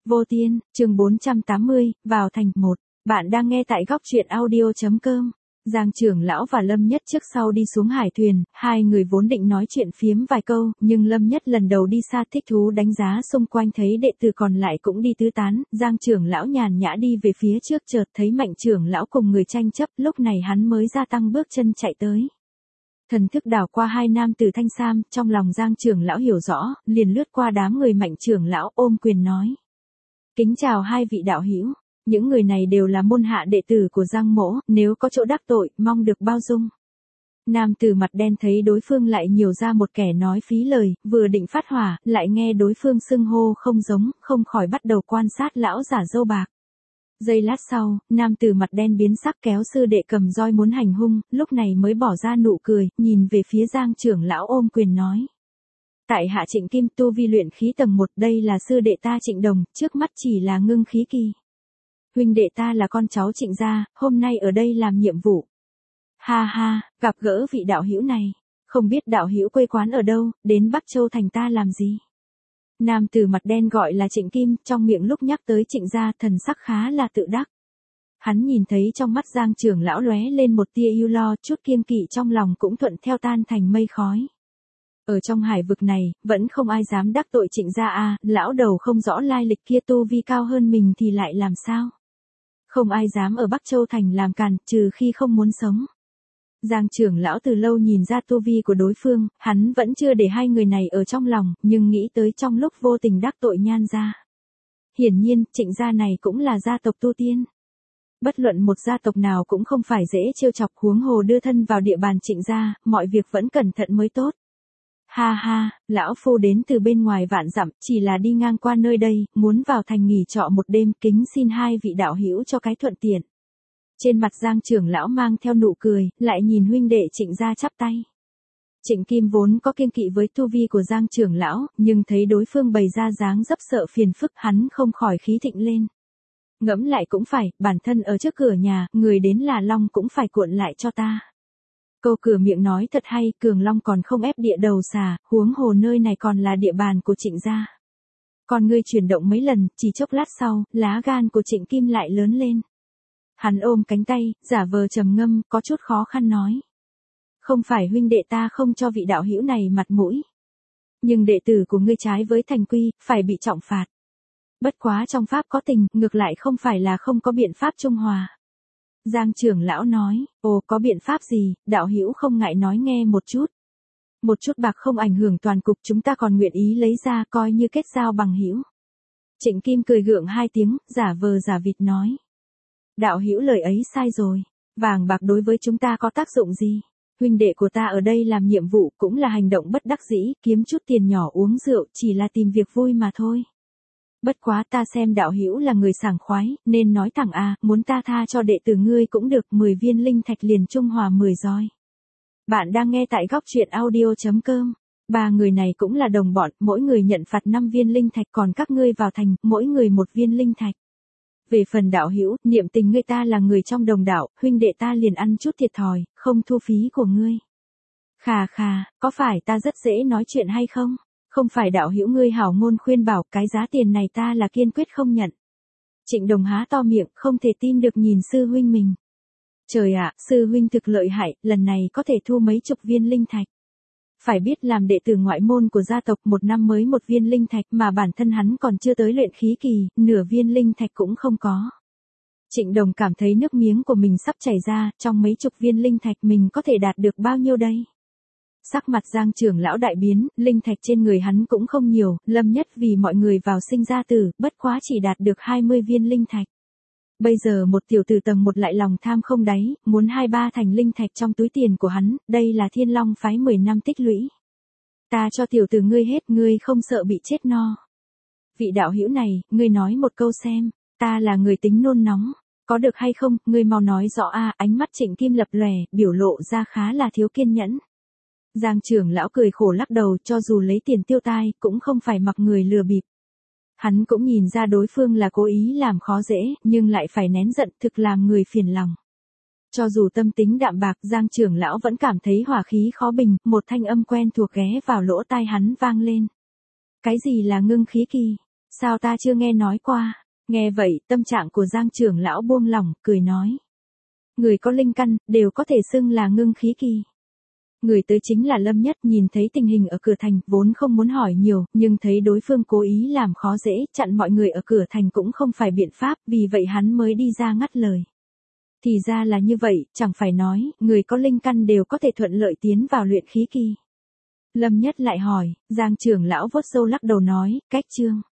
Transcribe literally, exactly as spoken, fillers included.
Vô Tiên, chương bốn trăm tám mươi, vào thành một. Bạn đang nghe tại góc truyện audio.com. Giang trưởng lão và Lâm Nhất trước sau đi xuống hải thuyền, hai người vốn định nói chuyện phiếm vài câu, nhưng Lâm Nhất lần đầu đi xa thích thú đánh giá xung quanh thấy đệ tử còn lại cũng đi tứ tán, Giang trưởng lão nhàn nhã đi về phía trước chợt thấy Mạnh trưởng lão cùng người tranh chấp, lúc này hắn mới gia tăng bước chân chạy tới. Thần thức đảo qua hai nam tử thanh sam, trong lòng Giang trưởng lão hiểu rõ, liền lướt qua đám người Mạnh trưởng lão ôm quyền nói. Kính chào hai vị đạo hữu, những người này đều là môn hạ đệ tử của Giang mỗ, nếu có chỗ đắc tội, mong được bao dung. Nam tử mặt đen thấy đối phương lại nhiều ra một kẻ nói phí lời, vừa định phát hỏa, lại nghe đối phương xưng hô không giống, không khỏi bắt đầu quan sát lão giả râu bạc. Giây lát sau, nam tử mặt đen biến sắc kéo sư đệ cầm roi muốn hành hung, lúc này mới bỏ ra nụ cười, nhìn về phía Giang trưởng lão ôm quyền nói. Tại hạ Trịnh Kim tu vi luyện khí tầng một, đây là sư đệ ta Trịnh Đồng, trước mắt chỉ là ngưng khí kỳ. Huynh đệ ta là con cháu Trịnh gia, hôm nay ở đây làm nhiệm vụ. Ha ha, gặp gỡ vị đạo hữu này, không biết đạo hữu quê quán ở đâu, đến Bắc Châu thành ta làm gì? Nam tử mặt đen gọi là Trịnh Kim, trong miệng lúc nhắc tới Trịnh gia thần sắc khá là tự đắc. Hắn nhìn thấy trong mắt Giang trưởng lão lóe lên một tia ưu lo, chút kiêng kỵ trong lòng cũng thuận theo tan thành mây khói. Ở trong hải vực này, vẫn không ai dám đắc tội Trịnh gia a, lão đầu không rõ lai lịch kia tu vi cao hơn mình thì lại làm sao? Không ai dám ở Bắc Châu thành làm càn, trừ khi không muốn sống. Giang trưởng lão từ lâu nhìn ra tu vi của đối phương, hắn vẫn chưa để hai người này ở trong lòng, nhưng nghĩ tới trong lúc vô tình đắc tội Nhan gia. Hiển nhiên, Trịnh gia này cũng là gia tộc tu tiên. Bất luận một gia tộc nào cũng không phải dễ trêu chọc, huống hồ đưa thân vào địa bàn Trịnh gia, mọi việc vẫn cẩn thận mới tốt. Ha ha, lão phu đến từ bên ngoài vạn dặm, chỉ là đi ngang qua nơi đây, muốn vào thành nghỉ trọ một đêm, kính xin hai vị đạo hữu cho cái thuận tiện. Trên mặt Giang trưởng lão mang theo nụ cười, lại nhìn huynh đệ Trịnh gia chắp tay. Trịnh Kim vốn có kiêng kỵ với tu vi của Giang trưởng lão, nhưng thấy đối phương bày ra dáng dấp sợ phiền phức, hắn không khỏi khí thịnh lên. Ngẫm lại cũng phải, bản thân ở trước cửa nhà, người đến là long cũng phải cuộn lại cho ta. Câu cửa miệng nói thật hay, Cường Long còn không ép địa đầu xà, huống hồ nơi này còn là địa bàn của Trịnh gia. Còn ngươi chuyển động mấy lần, chỉ chốc lát sau, lá gan của Trịnh Kim lại lớn lên. Hắn ôm cánh tay, giả vờ trầm ngâm, có chút khó khăn nói. Không phải huynh đệ ta không cho vị đạo hữu này mặt mũi. Nhưng đệ tử của ngươi trái với thành quy, phải bị trọng phạt. Bất quá trong pháp có tình, ngược lại không phải là không có biện pháp trung hòa. Giang trưởng lão nói, ồ có biện pháp gì, đạo hữu không ngại nói nghe một chút. Một chút bạc không ảnh hưởng toàn cục, chúng ta còn nguyện ý lấy ra coi như kết giao bằng hữu. Trịnh Kim cười gượng hai tiếng, giả vờ giả vịt nói. Đạo hữu lời ấy sai rồi, vàng bạc đối với chúng ta có tác dụng gì? Huynh đệ của ta ở đây làm nhiệm vụ cũng là hành động bất đắc dĩ, kiếm chút tiền nhỏ uống rượu, chỉ là tìm việc vui mà thôi. Bất quá ta xem đạo hữu là người sảng khoái, nên nói thẳng à, muốn ta tha cho đệ tử ngươi cũng được, mười viên linh thạch liền trung hòa mười roi. Bạn đang nghe tại góc truyện audio.com. Ba người này cũng là đồng bọn, mỗi người nhận phạt năm viên linh thạch, còn các ngươi vào thành, mỗi người một viên linh thạch. Về phần đạo hữu, niệm tình ngươi ta là người trong đồng đạo, huynh đệ ta liền ăn chút thiệt thòi, không thu phí của ngươi. Khà khà, có phải ta rất dễ nói chuyện hay không? Không phải đạo hữu ngươi hảo ngôn khuyên bảo, cái giá tiền này ta là kiên quyết không nhận. Trịnh Đồng há to miệng, không thể tin được nhìn sư huynh mình. Trời ạ, sư huynh thực lợi hại, lần này có thể thu mấy chục viên linh thạch. Phải biết làm đệ tử ngoại môn của gia tộc một năm mới một viên linh thạch, mà bản thân hắn còn chưa tới luyện khí kỳ, nửa viên linh thạch cũng không có. Trịnh Đồng cảm thấy nước miếng của mình sắp chảy ra, trong mấy chục viên linh thạch mình có thể đạt được bao nhiêu đây? Sắc mặt Giang trưởng lão đại biến, linh thạch trên người hắn cũng không nhiều, Lâm Nhất vì mọi người vào sinh ra tử, bất quá chỉ đạt được hai mươi viên linh thạch. Bây giờ một tiểu tử tầng một lại lòng tham không đáy, muốn hai ba thành linh thạch trong túi tiền của hắn, đây là Thiên Long phái mười năm tích lũy. Ta cho tiểu tử ngươi hết, ngươi không sợ bị chết no. Vị đạo hữu này, ngươi nói một câu xem, ta là người tính nôn nóng, có được hay không, ngươi mau nói rõ a. Ánh mắt Trịnh Kim lập lòe, biểu lộ ra khá là thiếu kiên nhẫn. Giang trưởng lão cười khổ lắc đầu, cho dù lấy tiền tiêu tai, cũng không phải mặc người lừa bịp. Hắn cũng nhìn ra đối phương là cố ý làm khó dễ, nhưng lại phải nén giận, thực làm người phiền lòng. Cho dù tâm tính đạm bạc, Giang trưởng lão vẫn cảm thấy hỏa khí khó bình, một thanh âm quen thuộc ghé vào lỗ tai hắn vang lên. Cái gì là ngưng khí kỳ? Sao ta chưa nghe nói qua? Nghe vậy, tâm trạng của Giang trưởng lão buông lỏng, cười nói. Người có linh căn, đều có thể xưng là ngưng khí kỳ. Người tới chính là Lâm Nhất, nhìn thấy tình hình ở cửa thành, vốn không muốn hỏi nhiều, nhưng thấy đối phương cố ý làm khó dễ, chặn mọi người ở cửa thành cũng không phải biện pháp, vì vậy hắn mới đi ra ngắt lời. Thì ra là như vậy, chẳng phải nói, người có linh căn đều có thể thuận lợi tiến vào luyện khí kỳ. Lâm Nhất lại hỏi, Giang trưởng lão vuốt râu lắc đầu nói, cách chương.